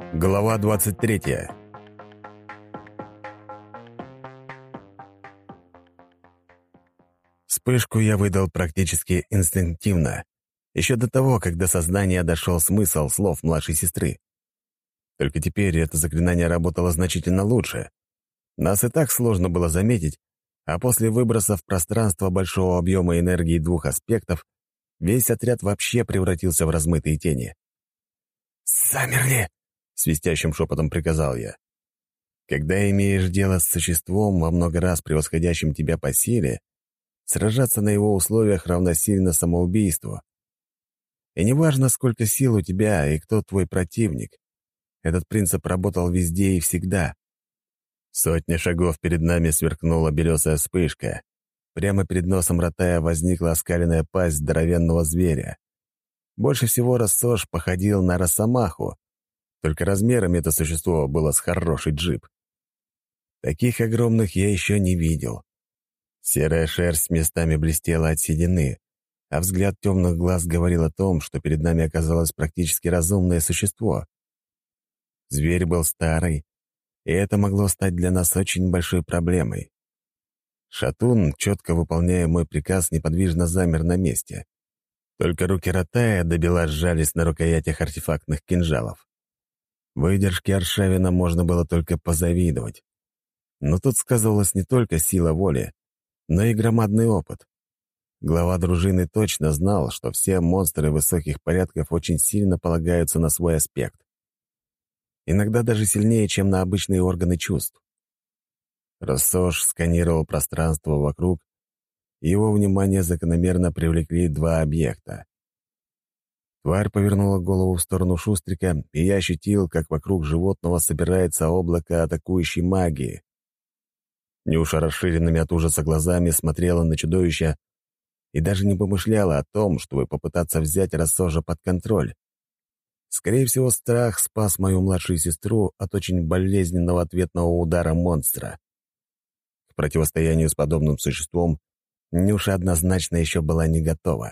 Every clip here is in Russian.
Глава 23. Вспышку я выдал практически инстинктивно, еще до того, как до сознания дошел смысл слов младшей сестры. Только теперь это заклинание работало значительно лучше. Нас и так сложно было заметить, а после выброса в пространство большого объема энергии двух аспектов весь отряд вообще превратился в размытые тени. «Замерли!» — свистящим шепотом приказал я. Когда имеешь дело с существом, во много раз превосходящим тебя по силе, сражаться на его условиях равносильно самоубийству. И неважно, сколько сил у тебя и кто твой противник, этот принцип работал везде и всегда. Сотни шагов перед нами сверкнула белесая вспышка. Прямо перед носом Ратая возникла оскаленная пасть здоровенного зверя. Больше всего Рассож походил на росомаху, только размерами это существо было с хороший джип. Таких огромных я еще не видел. Серая шерсть местами блестела от седины, а взгляд темных глаз говорил о том, что перед нами оказалось практически разумное существо. Зверь был старый, и это могло стать для нас очень большой проблемой. Шатун, четко выполняя мой приказ, неподвижно замер на месте. Только руки Ратая до бела сжались на рукоятях артефактных кинжалов. Выдержке Аршавина можно было только позавидовать. Но тут сказывалась не только сила воли, но и громадный опыт. Глава дружины точно знал, что все монстры высоких порядков очень сильно полагаются на свой аспект. Иногда даже сильнее, чем на обычные органы чувств. Рассож сканировал пространство вокруг, и его внимание закономерно привлекли два объекта. Тварь повернула голову в сторону Шустрика, и я ощутил, как вокруг животного собирается облако атакующей магии. Нюша расширенными от ужаса глазами смотрела на чудовище и даже не помышляла о том, чтобы попытаться взять Рассожа под контроль. Скорее всего, страх спас мою младшую сестру от очень болезненного ответного удара монстра. К противостоянию с подобным существом Нюша однозначно еще была не готова.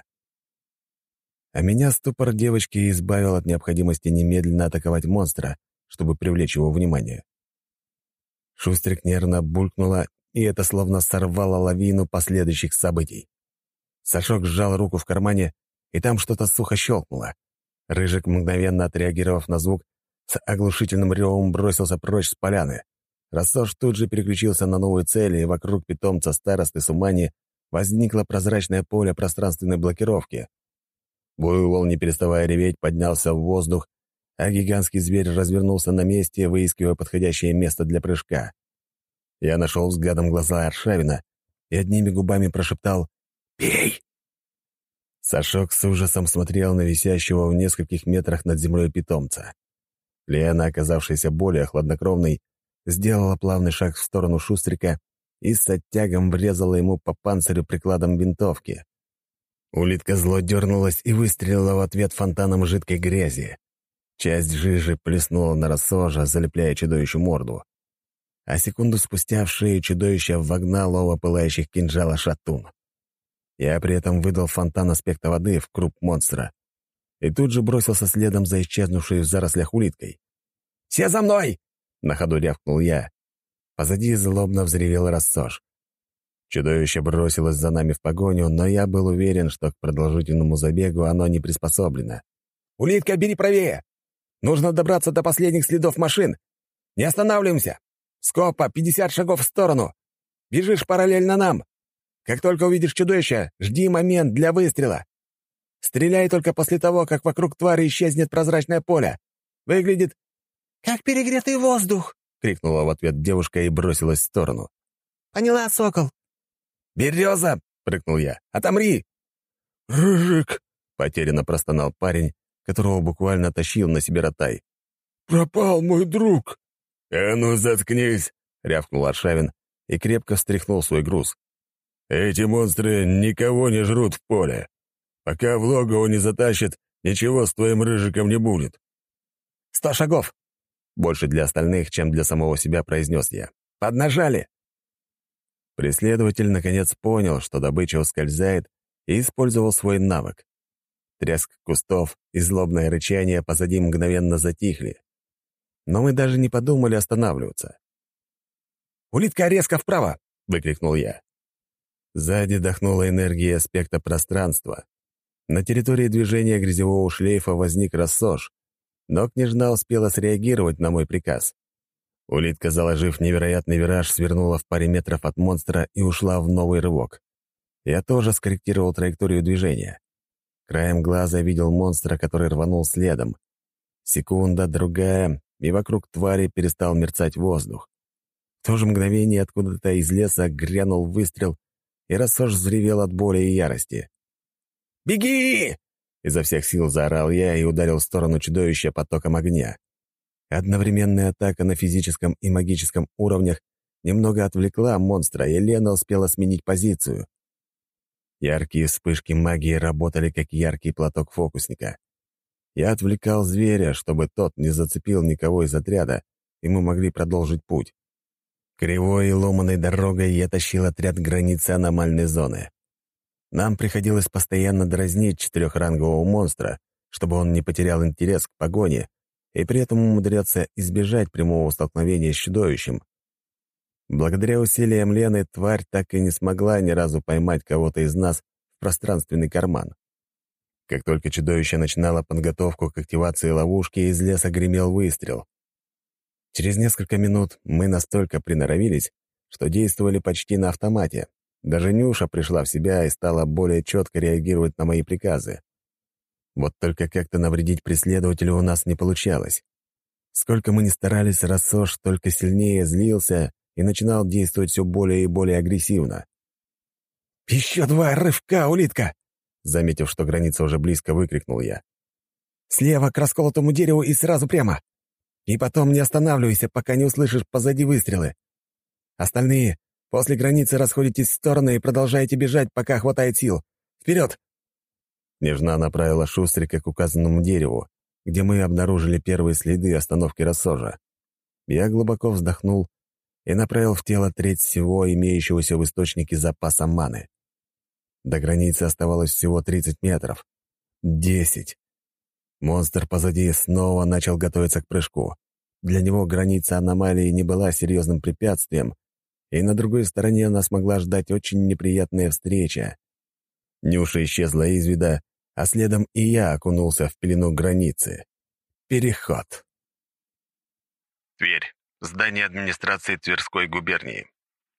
А меня ступор девочки избавил от необходимости немедленно атаковать монстра, чтобы привлечь его внимание. Шустрик нервно булькнула, и это словно сорвало лавину последующих событий. Сашок сжал руку в кармане, и там что-то сухо щелкнуло. Рыжик, мгновенно отреагировав на звук, с оглушительным ревом бросился прочь с поляны. Рассож тут же переключился на новую цель, и вокруг питомца старосты Сумани возникло прозрачное поле пространственной блокировки. Буйвол, не переставая реветь, поднялся в воздух, а гигантский зверь развернулся на месте, выискивая подходящее место для прыжка. Я нашел взглядом глаза Аршавина и одними губами прошептал «Бей!». Сашок с ужасом смотрел на висящего в нескольких метрах над землей питомца. Лена, оказавшаяся более хладнокровной, сделала плавный шаг в сторону Шустрика и с оттягом врезала ему по панцирю прикладом винтовки. Улитка зло дернулась и выстрелила в ответ фонтаном жидкой грязи. Часть жижи плеснула на Рассожа, залепляя чудовищу морду. А секунду спустя в шею чудовища вогнал оба пылающих кинжала Шатун. Я при этом выдал фонтан аспекта воды в круп монстра и тут же бросился следом за исчезнувшей в зарослях улиткой. «Все за мной!» — на ходу рявкнул я. Позади злобно взревел Рассож. Чудовище бросилось за нами в погоню, но я был уверен, что к продолжительному забегу оно не приспособлено. «Улитка, бери правее! Нужно добраться до последних следов машин! Не останавливаемся! Скопа, 50 шагов в сторону! Бежишь параллельно нам! Как только увидишь чудовище, жди момент для выстрела! Стреляй только после того, как вокруг твари исчезнет прозрачное поле! Выглядит как перегретый воздух!» — крикнула в ответ девушка и бросилась в сторону. «Поняла, сокол!» «Береза!» — прыгнул я. «Отомри!» «Рыжик!» — потерянно простонал парень, которого буквально тащил на себе Ратай. «Пропал мой друг!» «А ну, заткнись!» — рявкнул Аршавин и крепко встряхнул свой груз. «Эти монстры никого не жрут в поле. Пока в логово не затащат, ничего с твоим Рыжиком не будет». 100 шагов!» — больше для остальных, чем для самого себя, произнес я. «Поднажали!» Преследователь наконец понял, что добыча ускользает, и использовал свой навык. Треск кустов и злобное рычание позади мгновенно затихли. но мы даже не подумали останавливаться. «Улитка, резко вправо!» — выкрикнул я. Сзади дохнула энергия аспекта пространства. На территории движения грязевого шлейфа возник рассож, но княжна успела среагировать на мой приказ. Улитка, заложив невероятный вираж, свернула в паре метров от монстра и ушла в новый рывок. Я тоже скорректировал траекторию движения. Краем глаза видел монстра, который рванул следом. Секунда, другая, и вокруг твари перестал мерцать воздух. В то же мгновение откуда-то из леса грянул выстрел, и рассож взревел от боли и ярости. «Беги!» — изо всех сил заорал я и ударил в сторону чудовища потоком огня. Одновременная атака на физическом и магическом уровнях немного отвлекла монстра, и Лена успела сменить позицию. Яркие вспышки магии работали, как яркий платок фокусника. Я отвлекал зверя, чтобы тот не зацепил никого из отряда, и мы могли продолжить путь. Кривой и ломаной дорогой я тащил отряд к границе аномальной зоны. Нам приходилось постоянно дразнить четырехрангового монстра, чтобы он не потерял интерес к погоне и при этом умудряться избежать прямого столкновения с чудовищем. Благодаря усилиям Лены тварь так и не смогла ни разу поймать кого-то из нас в пространственный карман. Как только чудовище начинало подготовку к активации ловушки, из леса гремел выстрел. Через несколько минут мы настолько приноровились, что действовали почти на автомате. Даже Нюша пришла в себя и стала более четко реагировать на мои приказы. Вот только как-то навредить преследователю у нас не получалось. Сколько мы ни старались, рассож только сильнее злился и начинал действовать все более и более агрессивно. «Еще 2 рывка, улитка!» Заметив, что граница уже близко, выкрикнул я. «Слева к расколотому дереву и сразу прямо. И потом не останавливайся, пока не услышишь позади выстрелы. Остальные после границы расходитесь в стороны и продолжаете бежать, пока хватает сил. Вперед!» Княжна направила Шустрика к указанному дереву, где мы обнаружили первые следы остановки рассожа. Я глубоко вздохнул и направил в тело треть всего имеющегося в источнике запаса маны. До границы оставалось всего 30 метров. 10. Монстр позади снова начал готовиться к прыжку. Для него граница аномалии не была серьезным препятствием, и на другой стороне нас могла ждать очень неприятная встреча. Нюша исчезла из вида, а следом и я окунулся в пелену границы. Переход. Тверь. Здание администрации Тверской губернии.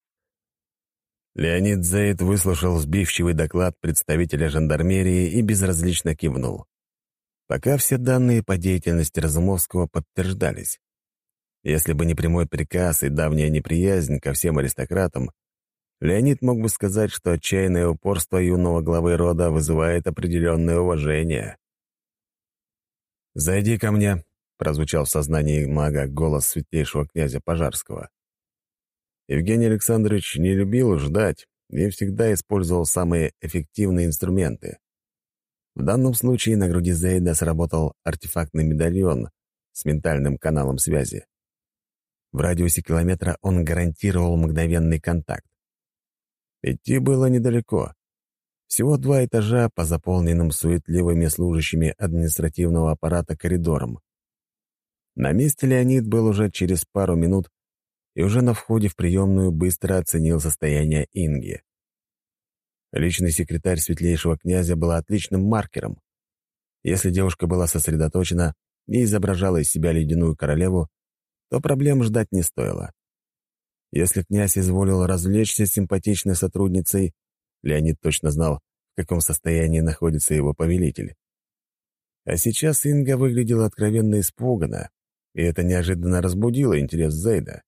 Леонид Зейд выслушал сбивчивый доклад представителя жандармерии и безразлично кивнул. Пока все данные по деятельности Разумовского подтверждались. Если бы не прямой приказ и давняя неприязнь ко всем аристократам, Леонид мог бы сказать, что отчаянное упорство юного главы рода вызывает определенное уважение. «Зайди ко мне», — прозвучал в сознании мага голос светлейшего князя Пожарского. Евгений Александрович не любил ждать и всегда использовал самые эффективные инструменты. В данном случае на груди Зейда сработал артефактный медальон с ментальным каналом связи. В радиусе километра он гарантировал мгновенный контакт. Идти было недалеко. Всего 2 этажа по заполненным суетливыми служащими административного аппарата коридорам. На месте Леонид был уже через пару минут и уже на входе в приемную быстро оценил состояние Инги. Личный секретарь светлейшего князя была отличным маркером. Если девушка была сосредоточена и изображала из себя ледяную королеву, то проблем ждать не стоило. Если князь изволил развлечься с симпатичной сотрудницей, Леонид точно знал, в каком состоянии находится его повелитель. А сейчас Инга выглядела откровенно испуганно, и это неожиданно разбудило интерес Зейда.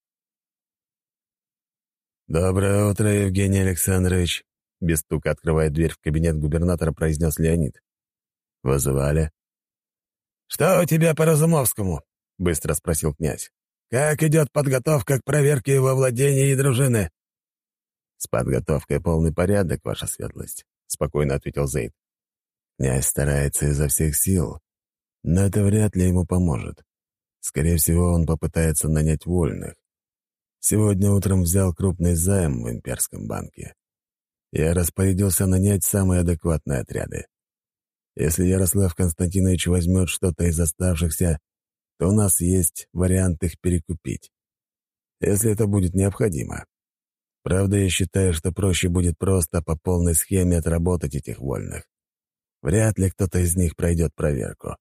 «Доброе утро, Евгений Александрович», — без стука открывая дверь в кабинет губернатора, произнес Леонид. «Вызывали?» «Что у тебя по Разумовскому?» — быстро спросил князь. «Как идет подготовка к проверке во владении дружины?» «С подготовкой полный порядок, ваша светлость», — спокойно ответил Зейд. «Князь старается изо всех сил, но это вряд ли ему поможет. Скорее всего, он попытается нанять вольных. Сегодня утром взял крупный займ в имперском банке. Я распорядился нанять самые адекватные отряды. Если Ярослав Константинович возьмет что-то из оставшихся, то у нас есть вариант их перекупить, если это будет необходимо. Правда, я считаю, что проще будет просто по полной схеме отработать этих вольных. Вряд ли кто-то из них пройдет проверку.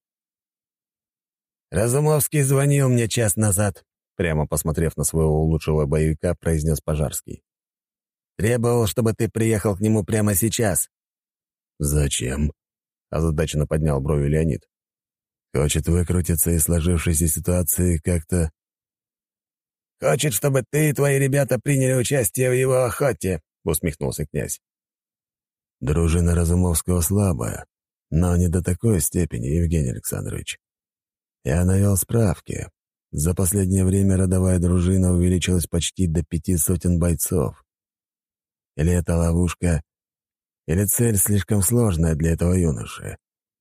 «Разумовский звонил мне час назад», — прямо посмотрев на своего лучшего боевика, произнес Пожарский. «Требовал, чтобы ты приехал к нему прямо сейчас». «Зачем?» — озадаченно поднял брови Леонид. «Хочет выкрутиться из сложившейся ситуации как-то...» «Хочет, чтобы ты и твои ребята приняли участие в его охоте», — усмехнулся князь. «Дружина Разумовского слабая, но не до такой степени, Евгений Александрович. Я навел справки. За последнее время родовая дружина увеличилась почти до 500 бойцов. Или это ловушка, или цель слишком сложная для этого юноши».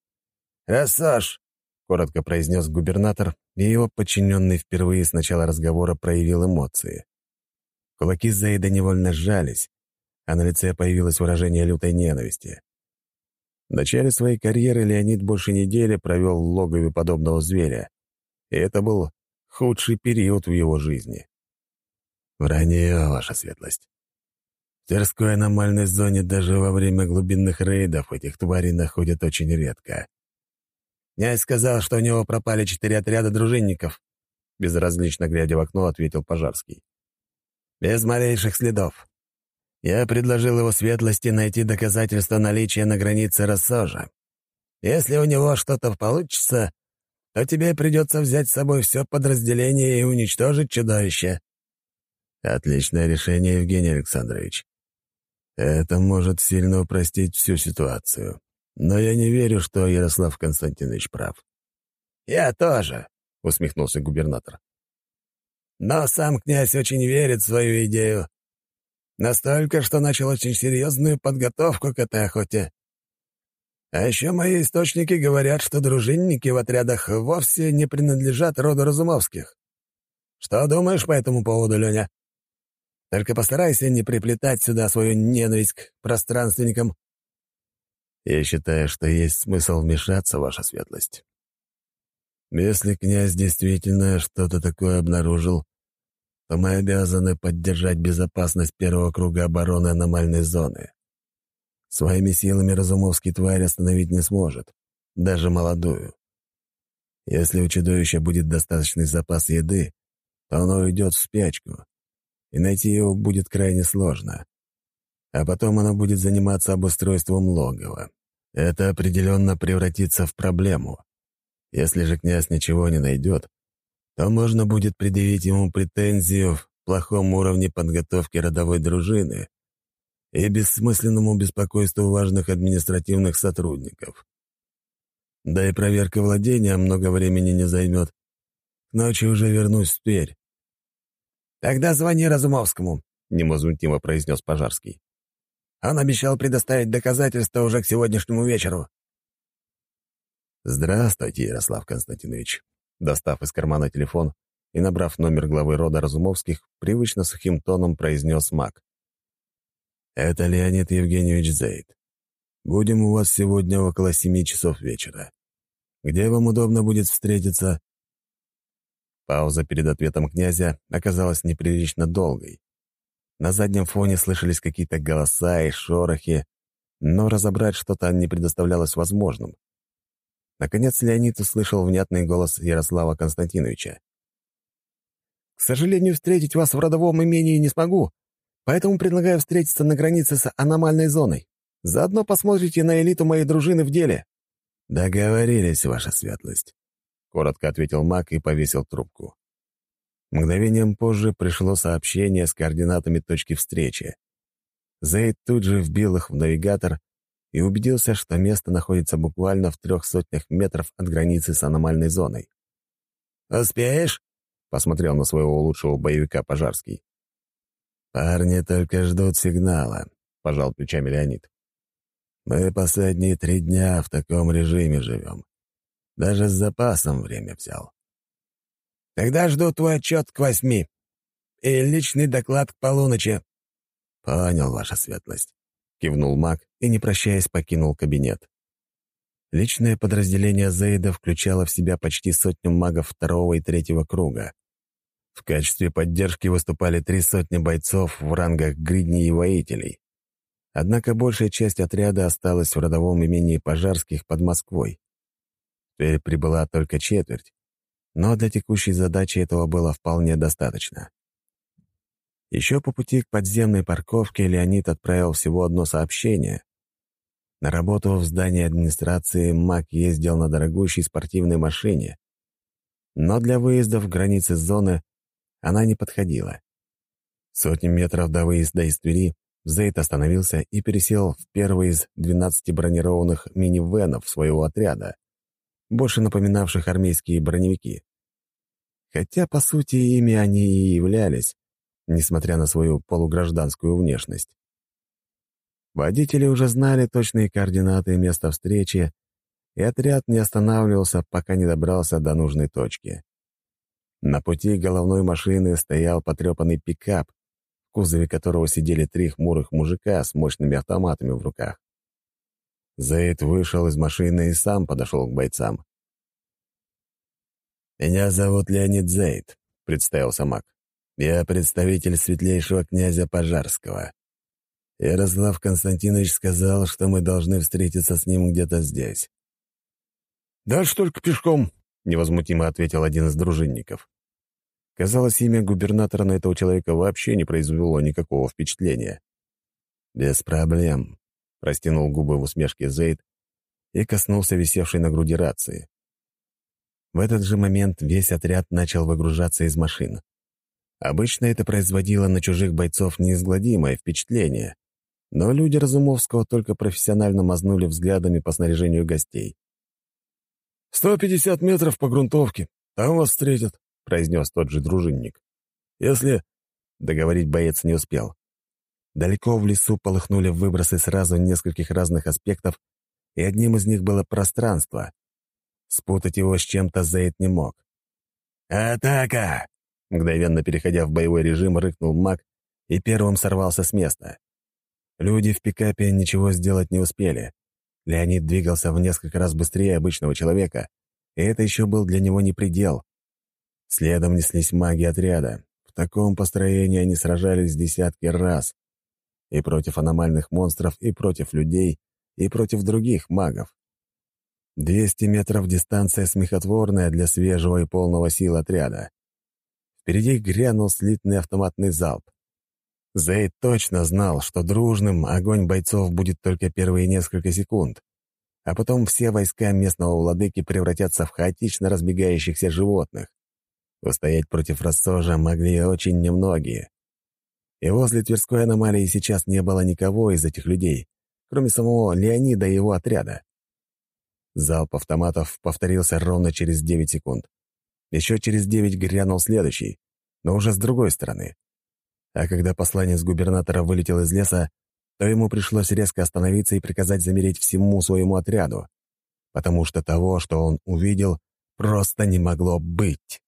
«Рассаж!» — коротко произнес губернатор, и его подчиненный впервые с начала разговора проявил эмоции. Кулаки Зейда невольно сжались, а на лице появилось выражение лютой ненависти. В начале своей карьеры Леонид больше недели провел в логове подобного зверя, и это был худший период в его жизни. «Вранье, ваша светлость. В Тверской аномальной зоне даже во время глубинных рейдов этих тварей находят очень редко. Князь сказал, что у него пропали 4 отряда дружинников», — безразлично глядя в окно, ответил Пожарский. «Без малейших следов. Я предложил его светлости найти доказательства наличия на границе Рассожа. Если у него что-то получится, то тебе придется взять с собой все подразделение и уничтожить чудовище». «Отличное решение, Евгений Александрович. Это может сильно упростить всю ситуацию. Но я не верю, что Ярослав Константинович прав». «Я тоже», — усмехнулся губернатор. «Но сам князь очень верит в свою идею. Настолько, что начал очень серьезную подготовку к этой охоте. А еще мои источники говорят, что дружинники в отрядах вовсе не принадлежат роду Разумовских. Что думаешь по этому поводу, Леня? Только постарайся не приплетать сюда свою ненависть к пространственникам». «Я считаю, что есть смысл вмешаться, ваша светлость. Если князь действительно что-то такое обнаружил, то мы обязаны поддержать безопасность первого круга обороны аномальной зоны. Своими силами Разумовский тварь остановить не сможет, даже молодую. Если у чудовища будет достаточный запас еды, то оно уйдет в спячку, и найти его будет крайне сложно. А потом оно будет заниматься обустройством логова. Это определенно превратится в проблему. Если же князь ничего не найдет, то можно будет предъявить ему претензию в плохом уровне подготовки родовой дружины и бессмысленному беспокойству важных административных сотрудников. Да и проверка владения много времени не займет. К ночи уже вернусь в Тверь. «Тогда звони Разумовскому», — невозмутимо произнес Пожарский. «Он обещал предоставить доказательства уже к сегодняшнему вечеру». «Здравствуйте, Ярослав Константинович», достав из кармана телефон и набрав номер главы рода Разумовских, привычно сухим тоном произнес маг. «Это Леонид Евгеньевич Зейд. Будем у вас сегодня около 7 часов вечера. Где вам удобно будет встретиться?» Пауза перед ответом князя оказалась неприлично долгой. На заднем фоне слышались какие-то голоса и шорохи, но разобрать что-то не предоставлялось возможным. Наконец Леонид услышал внятный голос Ярослава Константиновича. «К сожалению, встретить вас в родовом имении не смогу, поэтому предлагаю встретиться на границе с аномальной зоной. Заодно посмотрите на элиту моей дружины в деле». «Договорились, ваша светлость», — коротко ответил маг и повесил трубку. Мгновением позже пришло сообщение с координатами точки встречи. Зейд тут же вбил их в навигатор и убедился, что место находится буквально в 300 метров от границы с аномальной зоной. «Успеешь?» — посмотрел на своего лучшего боевика Пожарский. «Парни только ждут сигнала», — пожал плечами Леонид. «Мы последние 3 дня в таком режиме живем. Даже с запасом время взял». «Тогда жду твой отчет к 8 и личный доклад к полуночи». «Понял, ваша светлость», — кивнул маг и, не прощаясь, покинул кабинет. Личное подразделение Зейда включало в себя почти сотню магов второго и третьего круга. В качестве поддержки выступали 3 сотни бойцов в рангах гридней и воителей. Однако большая часть отряда осталась в родовом имении Пожарских под Москвой. Теперь прибыла только четверть, но для текущей задачи этого было вполне достаточно. Еще по пути к подземной парковке Леонид отправил всего одно сообщение. На работу в здании администрации маг ездил на дорогущей спортивной машине, но для выезда в границы зоны она не подходила. Сотни метров до выезда из Твери Зейд остановился и пересел в первый из 12 бронированных минивэнов своего отряда, больше напоминавших армейские броневики. Хотя, по сути, ими они и являлись, несмотря на свою полугражданскую внешность. Водители уже знали точные координаты места встречи, и отряд не останавливался, пока не добрался до нужной точки. На пути головной машины стоял потрепанный пикап, в кузове которого сидели 3 хмурых мужика с мощными автоматами в руках. Зейд вышел из машины и сам подошел к бойцам. «Меня зовут Леонид Зейд», — представился маг. «Я представитель светлейшего князя Пожарского. Ярослав Константинович сказал, что мы должны встретиться с ним где-то здесь». «Дальше только пешком», — невозмутимо ответил один из дружинников. Казалось, имя губернатора на этого человека вообще не произвело никакого впечатления. «Без проблем», — растянул губы в усмешке Зейд и коснулся висевшей на груди рации. В этот же момент весь отряд начал выгружаться из машин. Обычно это производило на чужих бойцов неизгладимое впечатление, но люди Разумовского только профессионально мазнули взглядами по снаряжению гостей. 150 метров по грунтовке, там вас встретят», — произнес тот же дружинник. «Если...» — договорить боец не успел. Далеко в лесу полыхнули выбросы сразу нескольких разных аспектов, и одним из них было пространство. Спутать его с чем-то Зейд не мог. «Атака!» — мгновенно переходя в боевой режим, рыкнул маг и первым сорвался с места. Люди в пикапе ничего сделать не успели. Леонид двигался в несколько раз быстрее обычного человека, и это еще был для него не предел. Следом неслись маги отряда. В таком построении они сражались десятки раз. И против аномальных монстров, и против людей, и против других магов. 200 метров дистанция смехотворная для свежего и полного сил отряда. Впереди грянул слитный автоматный залп. Зейд точно знал, что дружным огонь бойцов будет только первые несколько секунд, а потом все войска местного владыки превратятся в хаотично разбегающихся животных. Устоять против рассожа могли очень немногие. И возле Тверской аномалии сейчас не было никого из этих людей, кроме самого Леонида и его отряда. Залп автоматов повторился ровно через 9 секунд. Еще через 9 грянул следующий, но уже с другой стороны. А когда посланец губернатора вылетел из леса, то ему пришлось резко остановиться и приказать замереть всему своему отряду, потому что того, что он увидел, просто не могло быть.